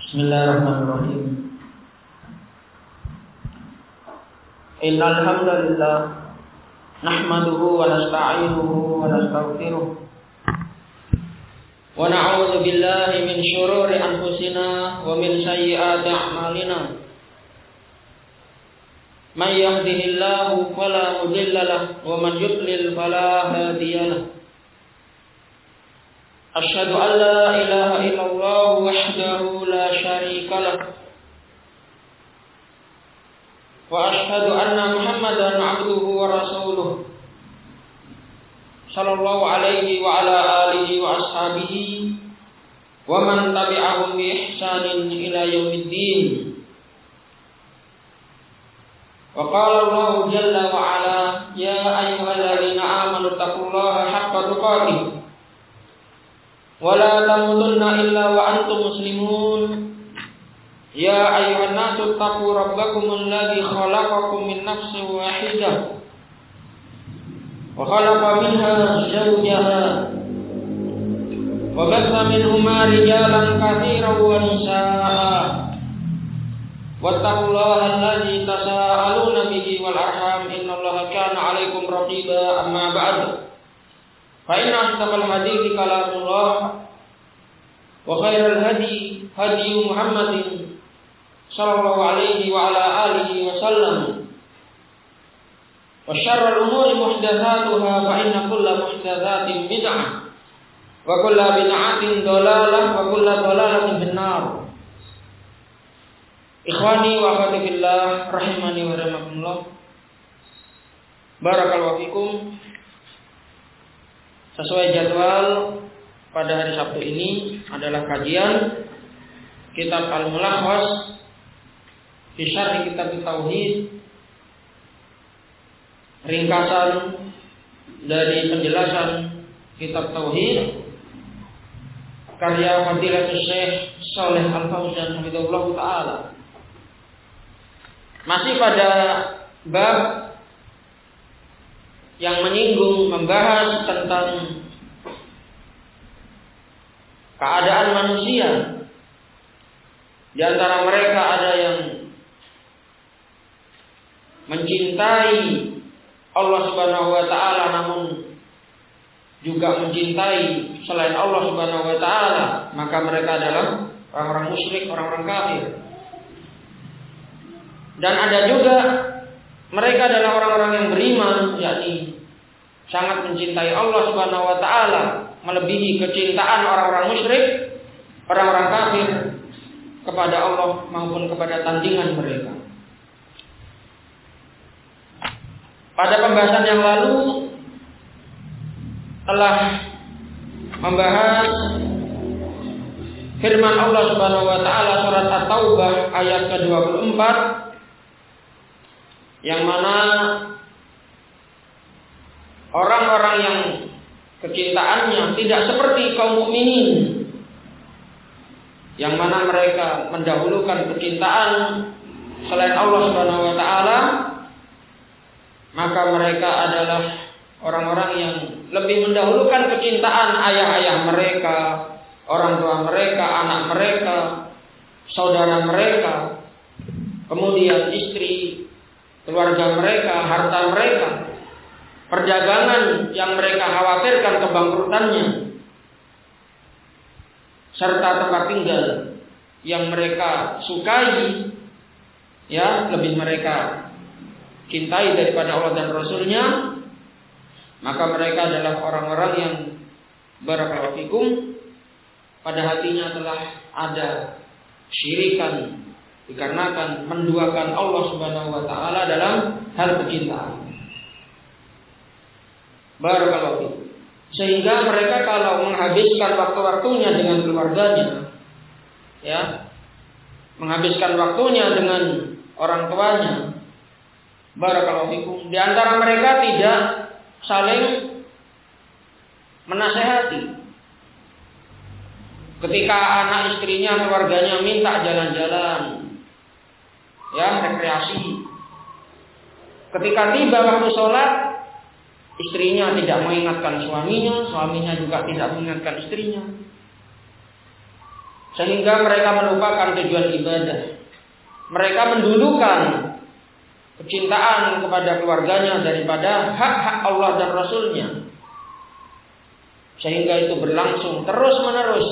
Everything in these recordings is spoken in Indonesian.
Bismillahirrahmanirrahim. Innal hamdalillah nahmaduhu wa nasta'inuhu wa nastaghfiruh wa na'udzu billahi min shururi anfusina wa min sayyiati a'malina. May yahdihillahu fala mudilla lahu wa man yudlil fala hadiya lahu. Asyhadu an la ilaha illallah wahdahu la syarika lahu wa asyhadu anna Muhammadan abduhu wa rasuluh sallallahu alaihi wa ala alihi wa ashabihi wa man tabi'ahum bi ihsanin ila yaumiddin. Wa qala Allah jalla wa ala ya ayyuhalladzina amanu taqullaha haqqa tuqatih wala tamutunna illa wa antum muslimun. Ya ayyuhan nasu taqu rabbakumul ladzi khalaqakum min nafsin wahidah wa khalaqa minha zawjaha wa batha minhuma rijalan katsiran wa nisaa'a wattaqullaha alladzi tasaaluna bihi wal arham innallaha kana 'alaikum raqiba. Amma ba'du. Fa inna asdaqal hadithi kalamullah wa khairal hadi Muhammadin sallallahu alaihi wa ala alihi wa sallam wa syarrul umuri muhdatsatuha fa inna kulla muhdatsatin bid'ah wa kulla bid'atin dhalalah wa kulla dhalalatin finnar. Ikhwani wa akhwati fillah rahimani wa rahimakumullah. Barakallahu fikum. Sesuai jadwal pada hari Sabtu ini adalah kajian kitab Al-Mulakhas fi Syarh Kitab Tauhid, ringkasan dari penjelasan kitab Tauhid karya Fadilatul Syekh Shalih Al-Fauzan hafizahullah taala. Masih pada bab yang menyinggung, membahas tentang keadaan manusia. Di antara mereka ada yang mencintai Allah Subhanahu wa taala namun juga mencintai selain Allah Subhanahu wa taala, maka mereka adalah orang-orang musyrik, orang-orang kafir. Dan ada juga mereka adalah orang-orang yang beriman, yakni sangat mencintai Allah Subhanahu wa taala melebihi kecintaan orang-orang musyrik, orang-orang kafir kepada Allah maupun kepada tandingan mereka. Pada pembahasan yang lalu telah membahas firman Allah Subhanahu wa taala surat At-Taubah ayat ke-24 yang mana orang-orang yang kecintaannya tidak seperti kaum mukminin, yang mana mereka mendahulukan kecintaan selain Allah Subhanahu wa taala, maka mereka adalah orang-orang yang lebih mendahulukan kecintaan ayah-ayah mereka, orang tua mereka, anak mereka, saudara mereka, kemudian istri, keluarga mereka, harta mereka, perdagangan yang mereka khawatirkan kebangkrutannya, serta tempat tinggal yang mereka sukai, ya, lebih mereka cintai daripada Allah dan Rasulnya, maka mereka adalah orang-orang yang barakallahu fikum pada hatinya telah ada syirikan dikarenakan menduakan Allah Subhanahu wa taala dalam hal kecintaan. Barakallahu fikum. Sehingga mereka kalau menghabiskan waktu-waktunya dengan keluarganya, ya, menghabiskan waktunya dengan orang tuanya, barakallahu fikum, di antara mereka tidak saling menasehati. Ketika anak istrinya, keluarganya minta jalan-jalan, ya, rekreasi, ketika tiba waktu sholat, istrinya tidak mengingatkan suaminya, suaminya juga tidak mengingatkan istrinya. sehingga mereka melupakan tujuan ibadah. Mereka mendudukan kecintaan kepada keluarganya daripada hak-hak Allah dan Rasulnya, sehingga itu berlangsung terus menerus.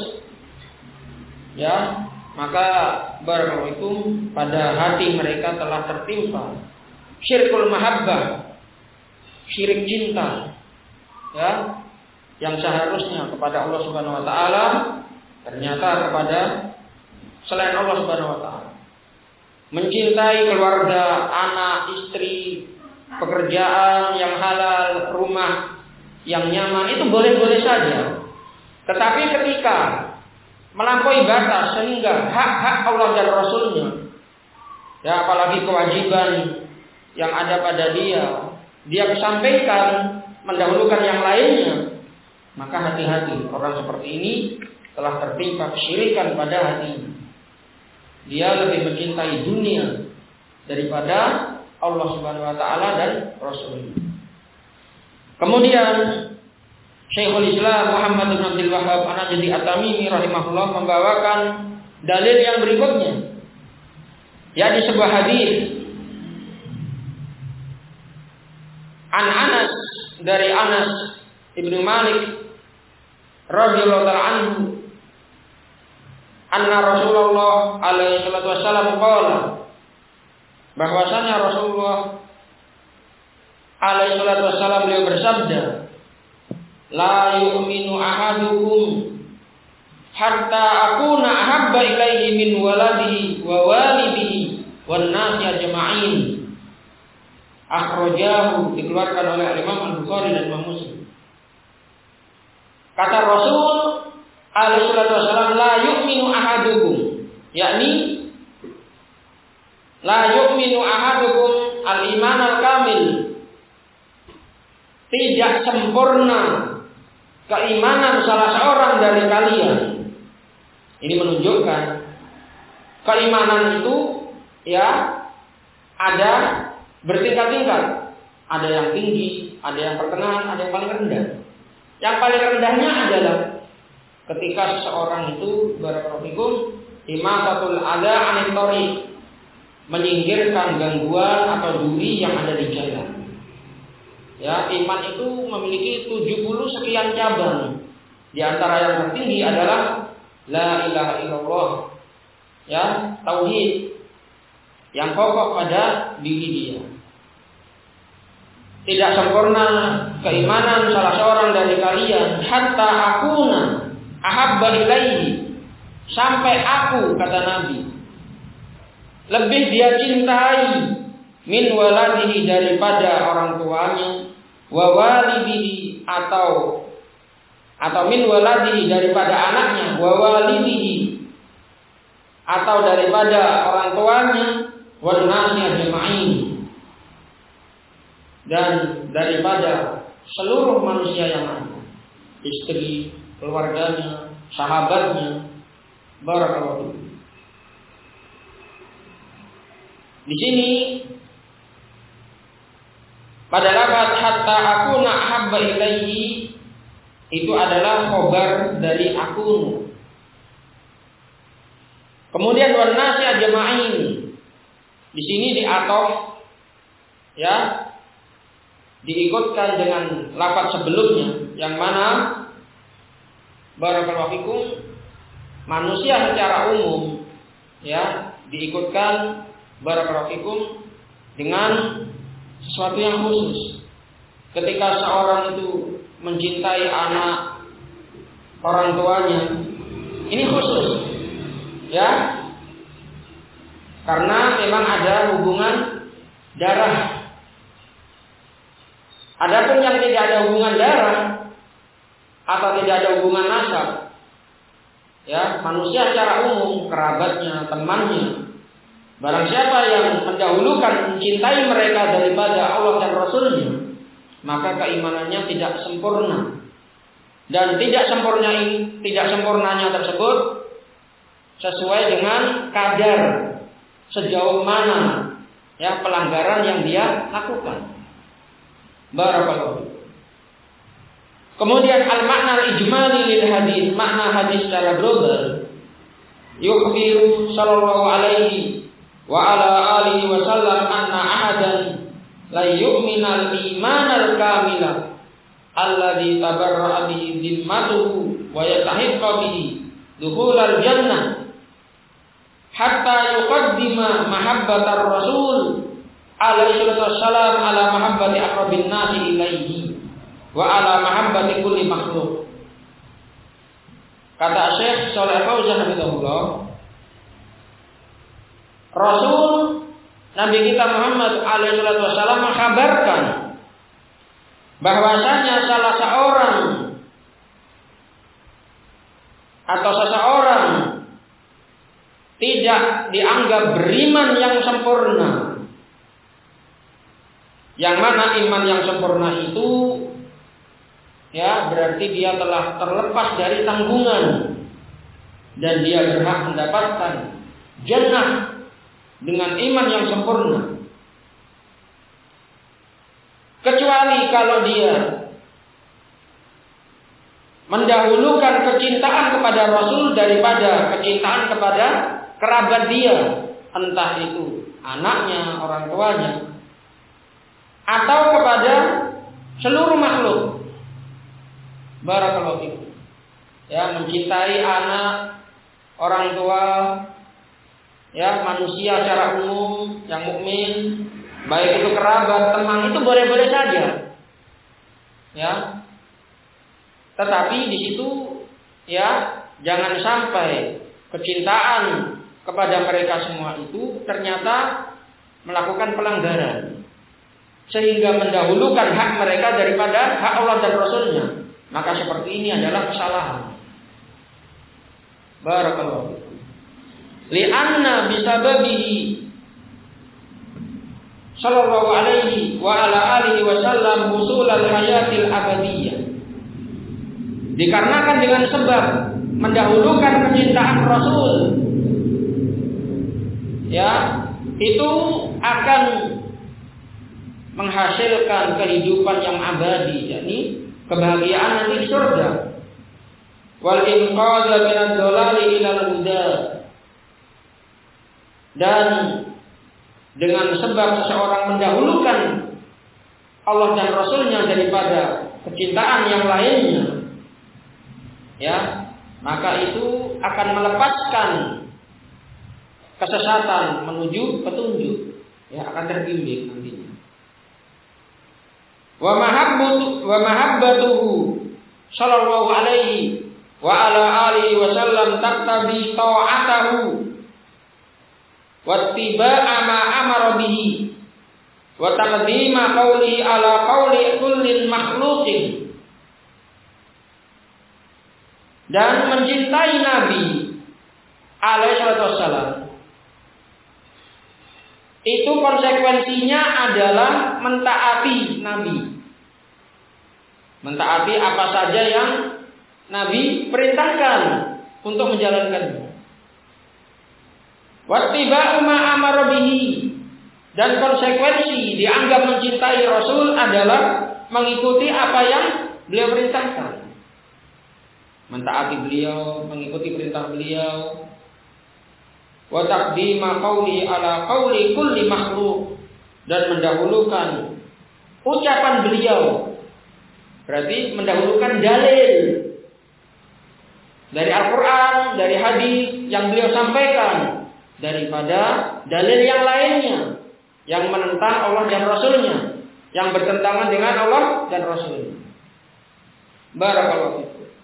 Ya, maka barakallahu pada hati mereka telah tertimpa syirkul mahabbah, syirik cinta, ya, yang seharusnya kepada Allah Subhanahu wa taala ternyata kepada selain Allah Subhanahu wa taala. Mencintai keluarga, anak, istri, pekerjaan yang halal, rumah yang nyaman itu boleh-boleh saja. Tetapi ketika melampaui batas sehingga hak-hak Allah dan Rasulnya, ya apalagi kewajiban yang ada pada dia kesampaikan, mendahulukan yang lainnya, maka hati-hati, orang seperti ini telah tertimpa kesyirikan pada hatinya. Dia lebih mencintai dunia daripada Allah Subhanahu wa taala dan Rasulnya. Kemudian Syekhul Islam Muhammad bin Abdul Wahhab An-Najdi At-Tamimi rahimahullah membawakan dalil yang berikutnya, yakni sebuah hadis An Anas, dari Anas Ibnu Malik radhiyallahu ta'ala anhu, anna Rasulullah alaihi salatu wasallam qala, bahwasanya Rasulullah alaihi salatu wasallam beliau bersabda, la yu'minu ahadukum hatta akuna ahabba ilaihi min waladihi wa walidihi wan nasi ajma'in. Akhrajahu, dikeluarkan oleh Imam Al-Bukhari dan Imam Muslim. Kata Rasul alaihi salatu wasallam, la yu'minu ahadukum, yakni la yu'minu ahadukum al-iman al-kamil, tidak sempurna keimanan salah seorang dari kalian. Ini menunjukkan keimanan itu ya ada bertingkat-tingkat. Ada yang tinggi, ada yang pertengahan, ada yang paling rendah. Yang paling rendahnya adalah ketika seseorang itu barakallahu imatatul adza 'anil thariq, menyingkirkan gangguan atau duri yang ada di jalan. Ya, iman itu memiliki 70 sekian cabang. Di antara yang tertinggi adalah la ilaha illallah. Ya, tauhid yang pokok pada diri dia. Tidak sempurna keimanan salah seorang dari kalian hatta akuna ahabba ilaihi, sampai aku, kata Nabi, lebih dia cintai min waladihi, daripada orang tuanya, wa walidihi, atau min waladihi, daripada anaknya, wa walidihi, atau daripada orang tuanya, wan nasi ajma'in, dan daripada seluruh manusia yang ada, istri, keluarganya, sahabatnya. Barakallahu. Di sini pada lafaz hatta akuna ahabba ilaihi itu adalah khobar dari akunu. Kemudian wan nasi ajma'in di sini diatof, ya, diikutkan dengan lafaz sebelumnya yang mana barakallahu fikum manusia secara umum, ya, diikutkan barakallahu fikum dengan sesuatu yang khusus. Ketika seorang itu mencintai anak orang tuanya, ini khusus, ya, karena memang ada hubungan darah. Adapun yang tidak ada hubungan darah atau tidak ada hubungan nasab, ya, manusia secara umum, kerabatnya, temannya, barang siapa yang mendahulukan mencintai mereka daripada Allah dan Rasulnya, maka keimanannya tidak sempurna. Dan tidak sempurnanya tersebut sesuai dengan kadar sejauh mana, ya, pelanggaran yang dia lakukan. Barakallahu. Kemudian al-makna al-ijmali lil hadis, makna hadis secara global, yukhbiru sallallahu alaihi wa ala alihi wasallam anna ahadan la yu'minal imanal kamila alladhi tabarra'a bihi dhimmatuhu wa yatahiqqa bihi dukhulal jannah hatta yuqaddima mahabbatar rasul alaihi wassalam ala mahabbati aqrabin nasi ilaihi wa ala mahabbati kulli makhluk. Kata Syekh Shalih Fauzan hafizahullah, Rasul Nabi kita Muhammad alaihi wasallam mengkabarkan bahwasanya salah seorang atau seseorang tidak dianggap beriman yang sempurna. Yang mana iman yang sempurna itu ya berarti dia telah terlepas dari tanggungan dan dia berhak mendapatkan jannah dengan iman yang sempurna. Kecuali kalau dia mendahulukan kecintaan kepada Rasul daripada kecintaan kepada kerabat dia, entah itu anaknya, orang tuanya, atau kepada seluruh makhluk. Barakallahu fikum. Ya, mencintai anak, orang tua, ya, manusia secara umum yang mukmin, baik itu kerabat, teman, itu boleh-boleh saja. Ya. Tetapi di situ ya, jangan sampai kecintaan kepada mereka semua itu ternyata melakukan pelanggaran sehingga mendahulukan hak mereka daripada hak Allah dan Rasulnya. Maka seperti ini adalah kesalahan. Barakallahu fikum. Li'anna bisababihi sallallahu alaihi wa ala alihi wasallam husulal hayatil abadiyah. Dikarenakan dengan sebab mendahulukan kecintaan Rasul, ya, itu akan menghasilkan kehidupan yang abadi, yakni kebahagiaan nanti di surga. Wal inqadha minad dhalali ilal huda. Dan dengan sebab seseorang mendahulukan Allah dan Rasulnya daripada kecintaan yang lainnya, ya, maka itu akan melepaskan kesesatan menuju petunjuk, ya, akan terbimbing nantinya. Wa mahabbatuhu sallallahu alaihi wa ala alihi wasallam taqtabi ta'atahu wa ittiba'a ma amara bihi wa taqdima qawli ala qawli kullin makhluqin. Dan mencintai Nabi alaihi wassalam itu konsekuensinya adalah mentaati Nabi. Mentaati apa saja yang Nabi perintahkan untuk menjalankannya. Wattiba'u ma amara bihi. Dan konsekuensi dianggap mencintai Rasul adalah mengikuti apa yang beliau perintahkan. Mentaati beliau, mengikuti perintah beliau. Wa taqdima qawli ala qawli kulli makhluk. Dan mendahulukan ucapan beliau. Berarti mendahulukan dalil dari Al-Quran, dari hadis yang beliau sampaikan daripada dalil yang lainnya yang menentang Allah dan Rasulnya, yang bertentangan dengan Allah dan Rasulnya. Barakallahu fikum.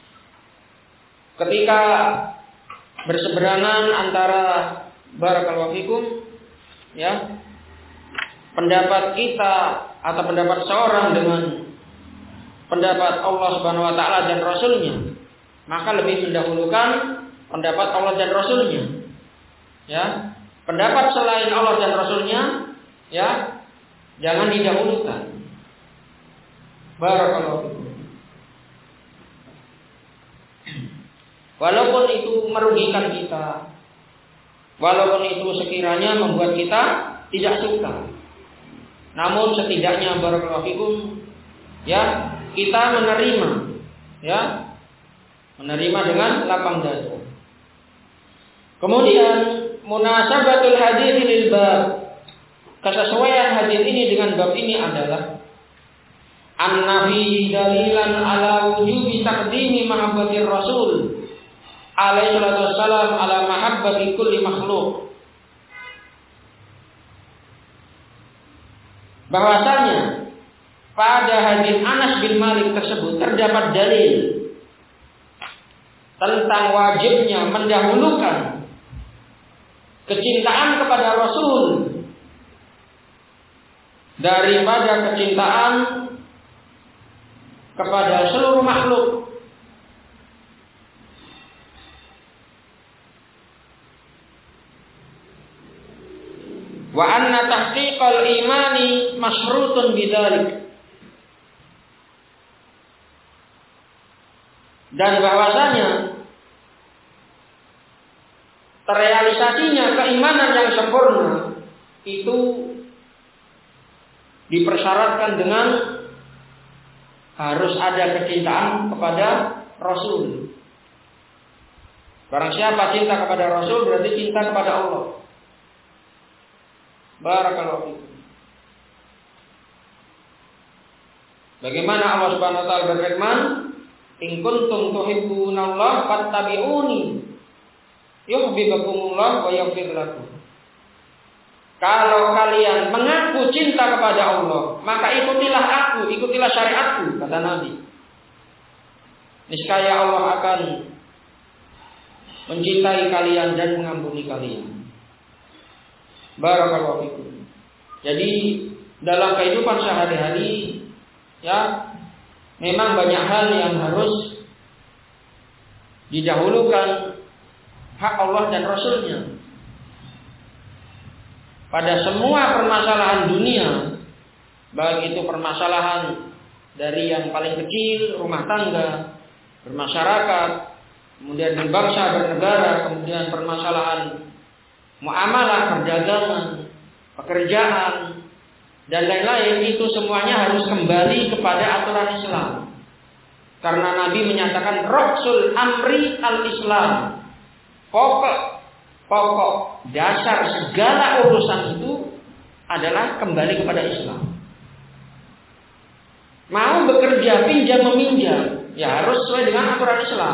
Ketika berseberangan antara barakallahu fikum, ya, pendapat kita atau pendapat seorang dengan pendapat Allah Subhanahu wa taala dan Rasulnya, maka lebih mendahulukan pendapat Allah dan Rasulnya. Ya, pendapat selain Allah dan Rasulnya, ya, jangan didahulukan. Barakallahu fikum. Walaupun itu merugikan kita, walaupun itu sekiranya membuat kita tidak suka, namun setidaknya barakallahu fikum, ya, kita menerima, ya, menerima dengan lapang dada. Kemudian munasabatul hadis lil bab. Kesesuaian hadis ini dengan bab ini adalah an-nafi dalilan ala wujubi taqdimi mahabbatir rasul alaihi salatu wassalam ala mahabbati kulli makhluk. Bahwasanya pada hadis Anas bin Malik tersebut terdapat dalil tentang wajibnya mendahulukan kecintaan kepada Rasul daripada kecintaan kepada seluruh makhluk. Wa anna tahqiqal imani masyrutun bidzalik. Dan bahwasanya terrealisasinya keimanan yang sempurna itu dipersyaratkan dengan harus ada kecintaan kepada Rasul. Barang siapa cinta kepada Rasul berarti cinta kepada Allah. Barakallahu fikum. Bagaimana Allah Subhanahu wa taala berfirman, "In kuntum tuhibbunallaha fattabi'uni yuhibbukumullah wa yaghfir lakum." Kalau kalian mengaku cinta kepada Allah, maka ikutilah aku, ikutilah syariatku, kata Nabi. Niscaya Allah akan mencintai kalian dan mengampuni kalian. Barakallahu fikum. Jadi dalam kehidupan sehari-hari, ya, memang banyak hal yang harus didahulukan hak Allah dan Rasulnya. Pada semua permasalahan dunia, baik itu permasalahan dari yang paling kecil, rumah tangga, bermasyarakat, kemudian berbangsa, bernegara, kemudian permasalahan muamalah, perdagangan, pekerjaan, dan lain-lain, itu semuanya harus kembali kepada aturan Islam. Karena Nabi menyatakan Rasul amri al-Islam. Pokok dasar segala urusan itu adalah kembali kepada Islam. Mau bekerja, pinjam meminjam, ya harus sesuai dengan aturan Islam.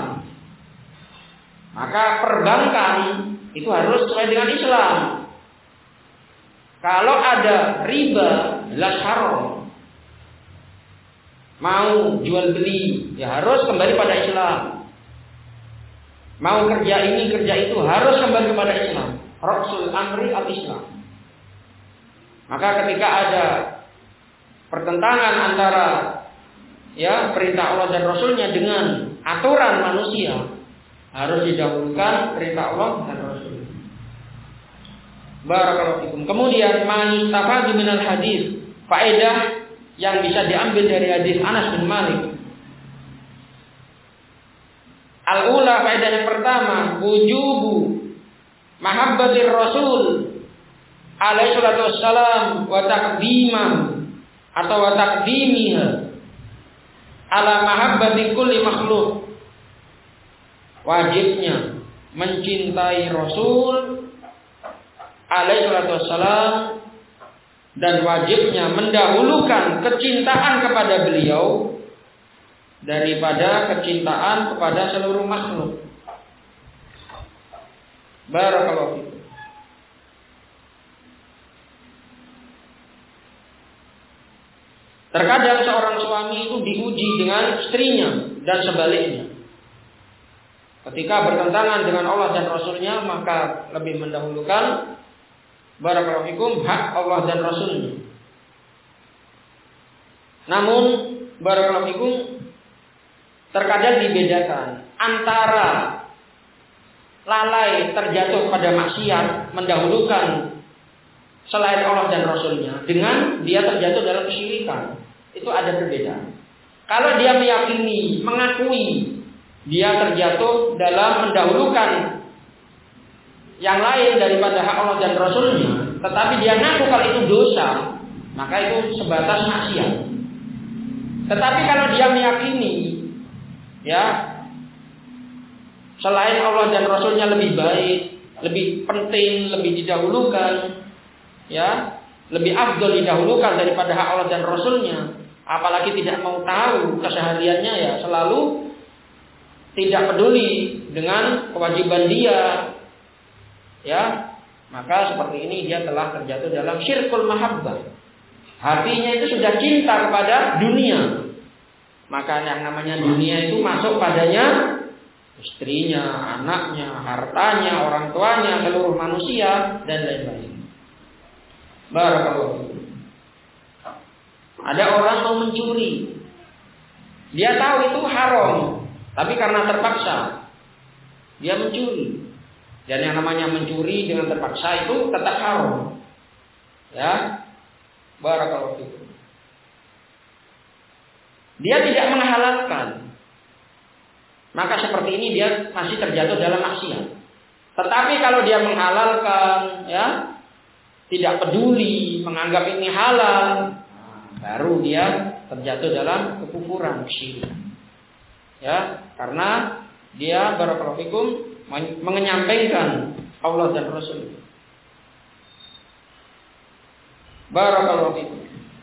Maka perbankan itu harus sesuai dengan Islam. Kalau ada riba, jelas haram. Mau jual beli, ya harus kembali pada Islam. Mau kerja ini, kerja itu, harus kembali kepada Islam. Rasul amri al-Islam. Maka ketika ada pertentangan antara ya perintah Allah dan Rasulnya dengan aturan manusia, harus didahulukan perintah Allah dan Rasul. Barakallahu fikum. Kemudian manistafadu minal hadis, faedah yang bisa diambil dari hadis Anas bin Malik. Al-ula, faedah yang pertama, wujubu mahabbatir Rasul alaihi salatu wassalam wa taqdimah atau wa taqdimiha ala mahabbati kulli makhluk. Wajibnya mencintai Rasul alaihi salatu wassalam dan wajibnya mendahulukan kecintaan kepada beliau daripada kecintaan kepada seluruh makhluk. Barakallahu fikum. Terkadang seorang suami itu diuji dengan istrinya dan sebaliknya. Ketika bertentangan dengan Allah dan Rasulnya, maka lebih mendahulukan barakallahu fikum hak Allah dan Rasulnya. Namun barakallahu fikum terkadang dibedakan antara lalai terjatuh pada maksiat mendahulukan selain Allah dan Rasulnya dengan dia terjatuh dalam kesyirikan. Itu ada perbedaan. Kalau dia meyakini, mengakui dia terjatuh dalam mendahulukan yang lain daripada hak Allah dan Rasulnya, tetapi dia ngaku kalau itu dosa, maka itu sebatas maksiat. Tetapi kalau dia meyakini ya selain Allah dan Rasulnya lebih baik, lebih penting, lebih didahulukan, ya, lebih afdol didahulukan daripada hak Allah dan Rasulnya, apalagi tidak mau tahu kesehariannya, ya selalu tidak peduli dengan kewajiban dia, ya, maka seperti ini dia telah terjatuh dalam syirkul mahabbah. Hatinya itu sudah cinta kepada dunia, maka yang namanya dunia itu masuk padanya istrinya, anaknya, hartanya, orang tuanya, seluruh manusia, dan lain-lain. Barakallahu. Ada orang mau mencuri, dia tahu itu haram, tapi karena terpaksa dia mencuri. Dan yang namanya mencuri dengan terpaksa itu tetap haram. Ya, barakallahu. Dia tidak menghalalkan, maka seperti ini dia masih terjatuh dalam maksiat. Tetapi kalau dia menghalalkan, ya, tidak peduli, menganggap ini halal, baru dia terjatuh dalam kekufuran, syirik. Ya, karena dia barakallahu fikum menyampaikan Allah dan Rasul. Barakallahu fikum.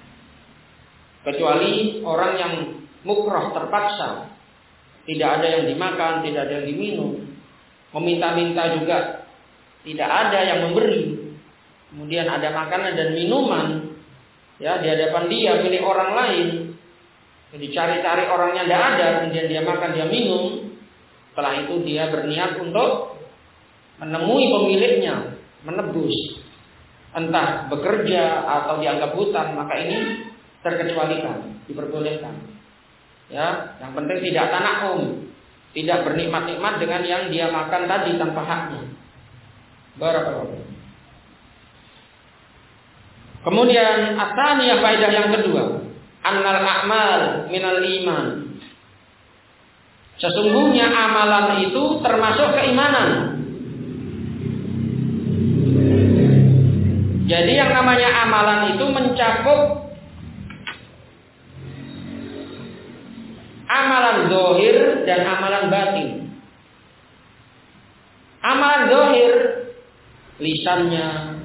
Kecuali orang yang mukrah, terpaksa, tidak ada yang dimakan, tidak ada yang diminum, meminta-minta juga tidak ada yang memberi, kemudian ada makanan dan minuman, ya, di hadapan dia milik orang lain, jadi cari-cari orangnya tidak ada, kemudian dia makan, dia minum. Setelah itu dia berniat untuk menemui pemiliknya, menebus, entah bekerja atau dianggap hutang, maka ini terkecualikan, diperbolehkan. Ya, yang penting tidak tanahum, tidak bernikmat-nikmat dengan yang dia makan tadi tanpa haknya. Barakallahu. Kemudian atsaniyah, faedah yang kedua, annal a'mal minal iman. Sesungguhnya amalan itu termasuk keimanan. Jadi yang namanya amalan itu mencakup amalan zahir dan amalan batin. Amalan zahir, lisannya,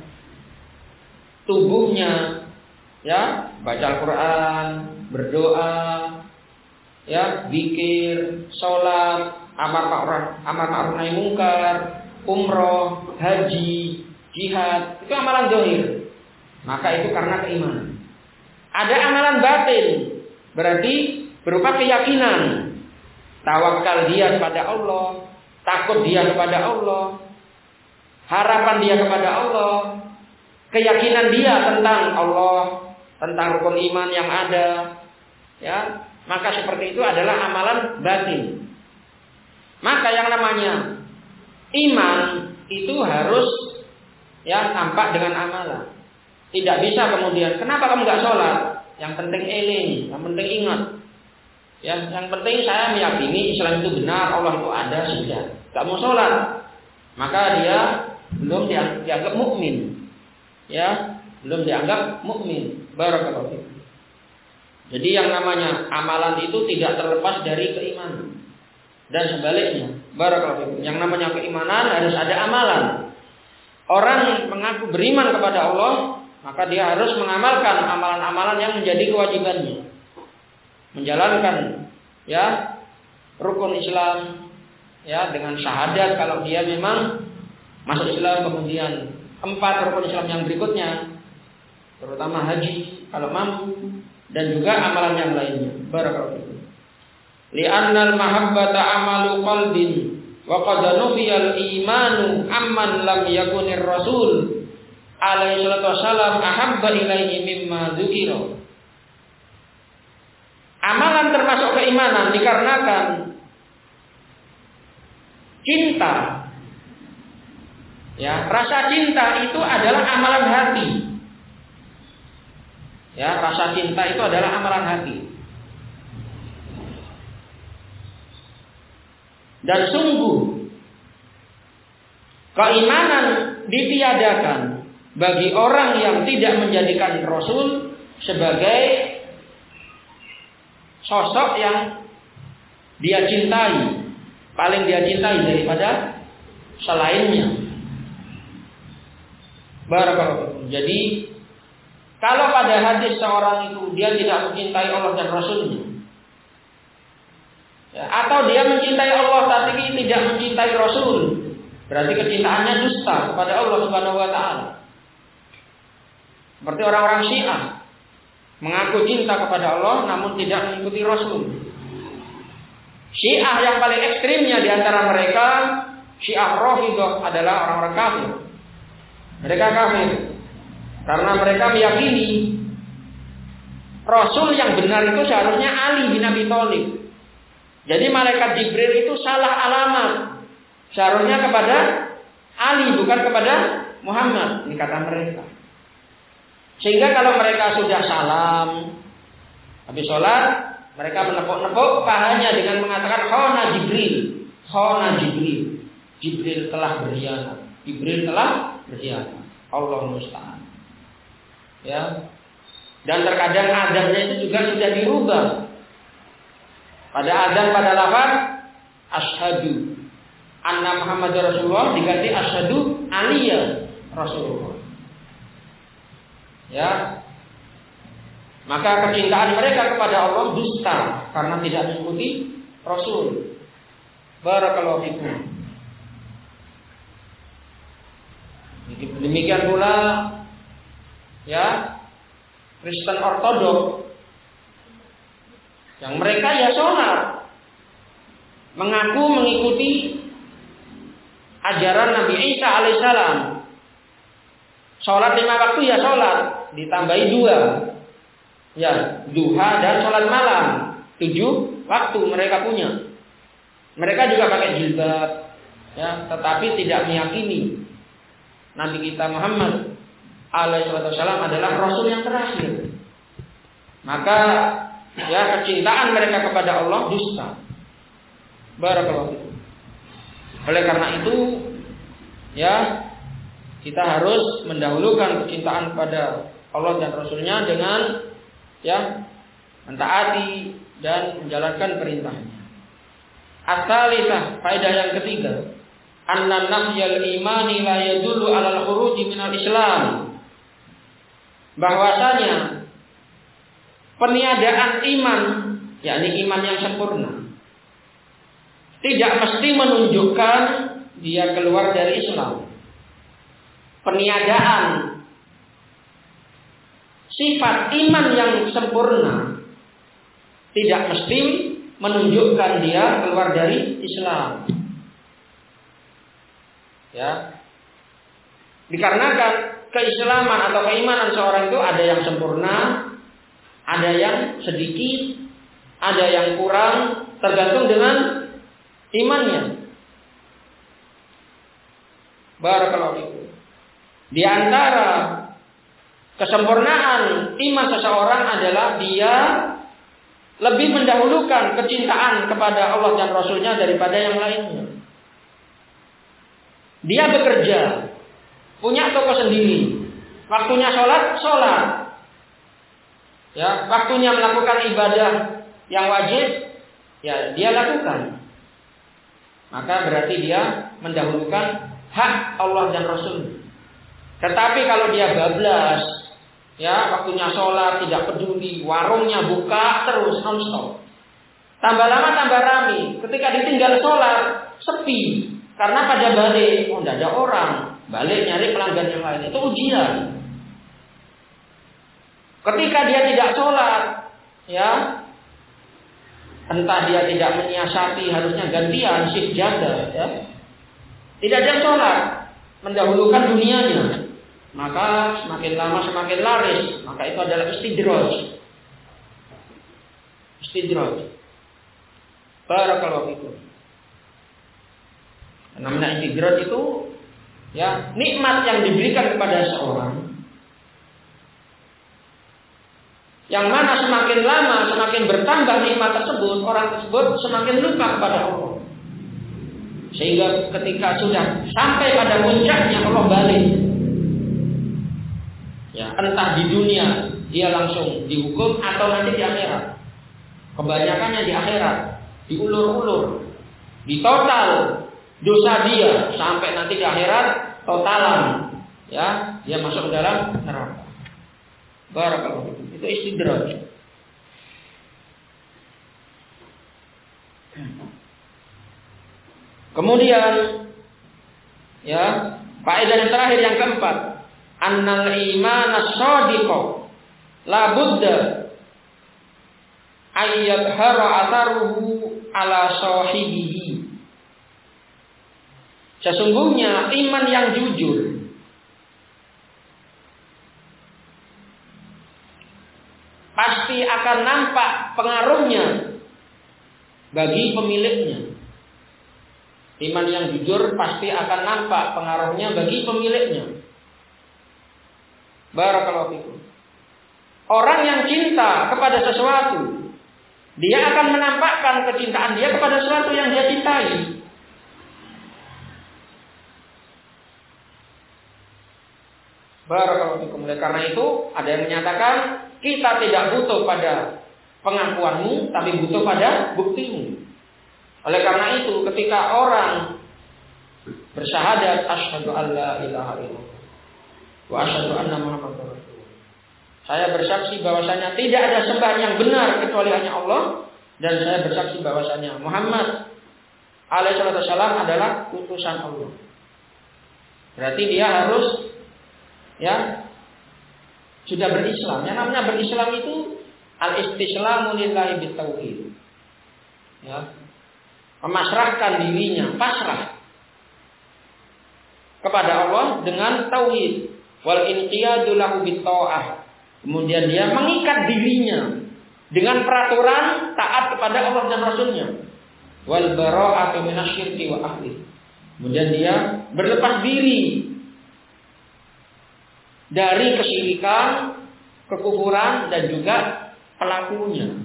tubuhnya, ya, baca Al-Quran, berdoa, ya, zikir, sholat, amar ma'ruf nahi mungkar, umroh, haji, jihad, itu amalan zahir. Maka itu karena keimanan. Ada amalan batin, berarti berupa keyakinan, tawakal dia kepada Allah, takut dia kepada Allah, harapan dia kepada Allah, keyakinan dia tentang Allah, tentang rukun iman yang ada, ya, maka seperti itu adalah amalan batin. Maka yang namanya iman itu harus, ya, tampak dengan amalan. Tidak bisa kemudian, kenapa kamu nggak sholat? Yang penting eling, yang penting ingat. Ya, yang penting saya meyakini Islam itu benar, Allah itu ada, sudah. Gak mau sholat, maka dia belum dianggap mukmin. Ya, belum dianggap mukmin. Barakallahu fiik. Jadi yang namanya amalan itu tidak terlepas dari keimanan. Dan sebaliknya, barakallahu fiik. Yang namanya keimanan harus ada amalan. Orang mengaku beriman kepada Allah, maka dia harus mengamalkan amalan-amalan yang menjadi kewajibannya. Menjalankan, ya, rukun Islam, ya, dengan syahadat kalau dia memang masuk Islam, kemudian 4 rukun Islam yang berikutnya, terutama haji kalau mampu, dan juga amalan yang lainnya. Barakallahu. Li'annal mahabbata amalu qalbin wa qad nufiyal imanu amman lam yakunir rasul alaihi salatu wasalam ahabba ilaihi mimma dzukira. Amalan termasuk keimanan dikarenakan cinta. Ya, rasa cinta itu adalah amalan hati. Ya, rasa cinta itu adalah amalan hati. Dan sungguh keimanan ditiadakan bagi orang yang tidak menjadikan Rasul sebagai sosok yang dia cintai, paling dia cintai daripada selainnya. Barakallahu. Jadi kalau pada hati seorang itu dia tidak mencintai Allah dan Rasulnya, ya, atau dia mencintai Allah tapi tidak mencintai Rasul, berarti kecintaannya dusta kepada Allah Subhanahu wa taala. Seperti orang-orang Syiah mengaku cinta kepada Allah namun tidak mengikuti Rasul. Syiah yang paling ekstrimnya di antara mereka, Syiah Rafidhah, adalah orang-orang kafir. Mereka kafir karena mereka meyakini Rasul yang benar itu seharusnya Ali bin Abi Thalib. Jadi malaikat Jibril itu salah alamat. Seharusnya kepada Ali bukan kepada Muhammad, ini kata mereka. Sehingga kalau mereka sudah salam habis sholat, mereka menepuk-nepuk pahanya dengan mengatakan khana Jibril, khana Jibril. Jibril telah berkhianat. Jibril telah berkhianat. Allah musta'an. Ya. Dan terkadang adabnya itu juga sudah dirubah. Pada adzan pada lafaz asyhadu anna Muhammadar Rasulullah diganti asyhadu aliyya Rasulullah. Ya. Maka kecintaan mereka kepada Allah dusta karena tidak mengikuti Rasul. Barakallahu fikum. Demikian pula ya Kristen Ortodok yang mereka ya sholat, mengaku mengikuti ajaran Nabi Isa alaihissalam. Sholat 5 waktu ya sholat, ditambahi 2. Ya, duha dan sholat malam. 7 waktu mereka punya. Mereka juga pakai jilbab, ya, tetapi tidak meyakini Nabi kita Muhammad alaihissalam adalah Rasul yang terakhir. Maka ya kecintaan mereka kepada Allah dusta. Barakallahu fikum. Oleh karena itu ya kita harus mendahulukan kecintaan kepada Allah dan Rasulnya dengan ya mentaati dan menjalankan perintahnya. As-salisah, faedah yang ketiga, anna nafyal imani la yadullu 'alal khuruji minal Islam. Bahwasanya peniadaan iman, yakni iman yang sempurna, tidak mesti menunjukkan dia keluar dari Islam. Peniadaan sifat iman yang sempurna tidak mesti menunjukkan dia keluar dari Islam. Ya. Dikarenakan keislaman atau keimanan seorang itu ada yang sempurna, ada yang sedikit, ada yang kurang, tergantung dengan imannya. Barakallahu fikum. Di antara kesempurnaan iman seseorang adalah dia lebih mendahulukan kecintaan kepada Allah dan Rasulnya daripada yang lainnya. Dia bekerja, punya toko sendiri, waktunya sholat, ya, waktunya melakukan ibadah yang wajib, ya dia lakukan. Maka berarti dia mendahulukan hak Allah dan Rasul. Tetapi kalau dia bablas, ya waktunya sholat tidak peduli, warungnya buka terus non-stop, tambah lama tambah rame. Ketika ditinggal sholat sepi, karena pada balik, tidak ada orang, balik nyari pelanggan yang lain. Itu ujian. Ketika dia tidak sholat, ya entah dia tidak menyiasati harusnya gantian shift jaga, ya tidak ada sholat, mendahulukan dunianya. Maka semakin lama semakin laris. Maka itu adalah istidraj. Istidraj. Barakallahu fikum. Namanya istidraj itu ya nikmat yang diberikan kepada seorang, yang mana semakin lama semakin bertambah nikmat tersebut, orang tersebut semakin lupa kepada Allah. Sehingga ketika sudah sampai pada puncaknya Allah balik. Ya, entah di dunia dia langsung dihukum atau nanti di akhirat. Kebanyakannya di akhirat, diulur-ulur, ditotal dosa dia sampai nanti di akhirat totalan. ya, dia masuk ke dalam neraka. Barakallahu fikum. Itu istidraj. Kemudian ya, faedah yang terakhir yang keempat, annal iman as-shadiqa la budda ayyadhara atharuhu ala sahibihi. Sesungguhnya iman yang jujur pasti akan nampak pengaruhnya bagi pemiliknya. Iman yang jujur pasti akan nampak pengaruhnya bagi pemiliknya. Barakallahu fikum. Orang yang cinta kepada sesuatu, dia akan menampakkan kecintaan dia kepada sesuatu yang dia cintai. Barakallahu fikum. Oleh karena itu, ada yang menyatakan kita tidak butuh pada pengakuanmu, tapi butuh pada buktimu. Oleh karena itu, ketika orang bersyahadat asyhadu alla ilaha illallah wa asyhadu anna muhammadar rasulullah, saya bersaksi bahwasanya tidak ada sembahan yang benar kecuali hanya Allah, dan saya bersaksi bahwasanya Muhammad alaihi wasallam adalah utusan Allah. Berarti dia harus ya sudah berislam. Yang namanya berislam itu al-istislamu lillahi bitauhid. Ya. Memasrahkan dirinya, pasrah kepada Allah dengan tauhid. Wal inqiyadu lahu bitta'ah. Kemudian dia mengikat dirinya dengan peraturan taat kepada Allah dan Rasulnya. Wal bara'atu minasyirki wa ahli. Kemudian dia berlepas diri dari kesyirikan, kekufuran dan juga pelakunya.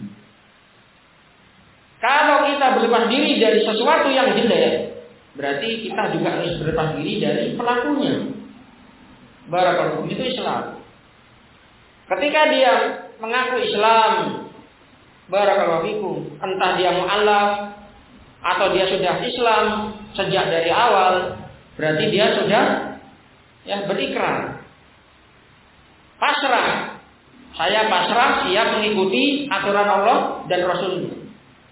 Kalau kita berlepas diri dari sesuatu yang jelek, berarti kita juga harus berlepas diri dari pelakunya. Barakallahu, itu Islam. Ketika dia mengaku Islam, barakallahu fikum, entah dia mu'allaf atau dia sudah Islam sejak dari awal, berarti dia sudah ya berikrar. Pasrah. Saya pasrah, siap mengikuti aturan Allah dan Rasulnya.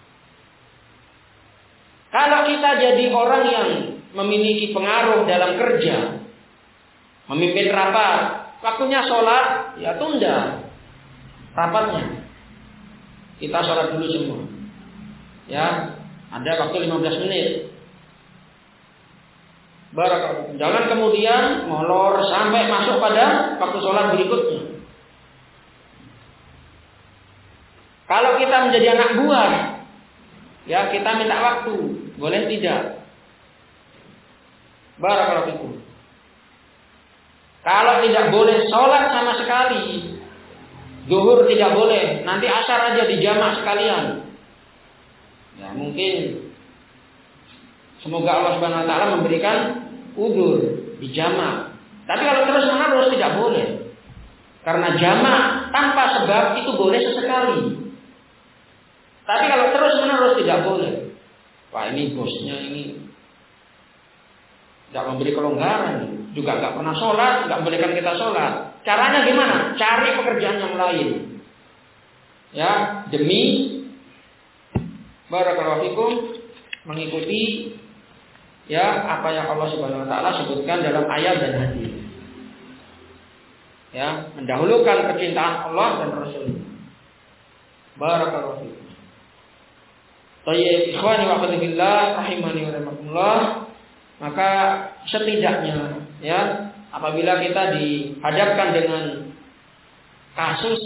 Kalau kita jadi orang yang memiliki pengaruh dalam kerja, memimpin rapat, waktunya sholat, ya tunda rapatnya. Kita sholat dulu semua. Ya, ada waktu 15 menit. Barakallahu. Jangan kemudian molor sampai masuk pada waktu sholat berikutnya. Kalau kita menjadi anak buah, ya kita minta waktu, boleh tidak? Barakallahu fikum. Kalau tidak boleh sholat sama sekali, zuhur tidak boleh, nanti asar aja dijamak sekalian. Ya mungkin semoga Allah Subhanahu wa taala memberikan udzur dijamak. Tapi kalau terus menerus tidak boleh. Karena jamak tanpa sebab itu boleh sesekali. Tapi kalau terus menerus tidak boleh. Wah ini bosnya ini tidak memberi kelonggaran, juga nggak pernah sholat, nggak bolehkan kita sholat. Caranya gimana? Cari pekerjaan yang lain. Ya demi barakallahu fikum mengikuti ya apa yang Allah Subhanahu wa taala sebutkan dalam ayat dan hadis. Ya, mendahulukan kecintaan Allah dan Rasul. Barakallahu fikum. Tayyib ikhwani wa fillah rahimani wa rahimakumullah. Maka setidaknya ya apabila kita dihadapkan dengan kasus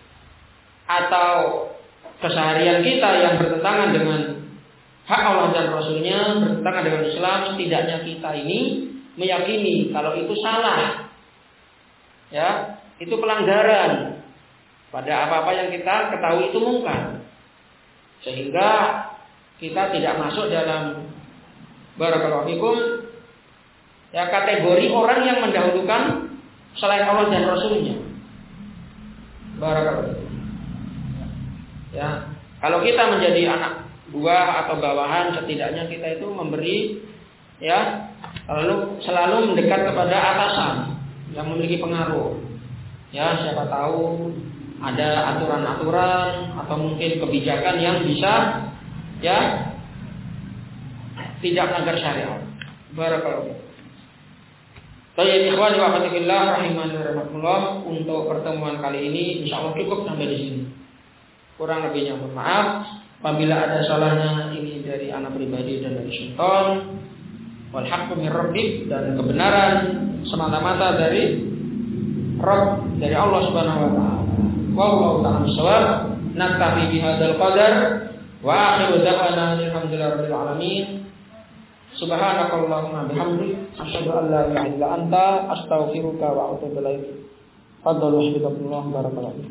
atau keseharian kita yang bertentangan dengan hak Allah dan Rasulnya, bertentangan dengan Islam, setidaknya kita ini meyakini kalau itu salah, ya itu pelanggaran pada apa-apa yang kita ketahui itu mungkar, sehingga kita tidak masuk dalam barakallahu fikum ya kategori orang yang mendahulukan selain Allah dan Rasulnya. Barakallahu fikum. Ya, kalau kita menjadi anak buah atau bawahan, setidaknya kita itu memberi ya selalu mendekat kepada atasan. yang memiliki pengaruh. Ya, siapa tahu ada aturan-aturan atau mungkin kebijakan yang bisa ya tidak melanggar syariat. Barakallahu. Baik, ikhwan wa akhwat fillah rahimani wa rahimakumullah, untuk pertemuan kali ini insyaallah cukup sampai di sini. Kurang lebihnya mohon maaf. Apabila ada salahnya ini dari anak pribadi dan dari syaitan. Wal haqqu min rabbik, dan kebenaran semata-mata dari Rabb, dari Allah Subhanahu wa taala. Wallahu ta'ala bishawab. Naktafi bihadzal qadar wa akhiru da'wana alhamdulillahi rabbil alamin. Subhanakallahumma bihamdik asyhadu an la ilaha illa anta astaghfiruka wa atubu ilaik. Fadlu barakallahu.